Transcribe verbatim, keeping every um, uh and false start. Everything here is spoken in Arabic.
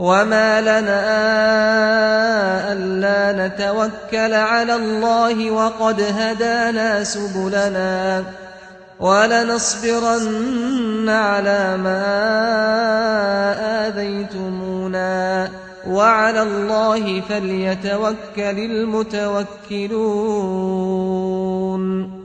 وما لنا ألا نتوكل على الله وقد هدانا سبلنا ولنصبرن على ما آذيتمونا وعلى الله فليتوكل المتوكلون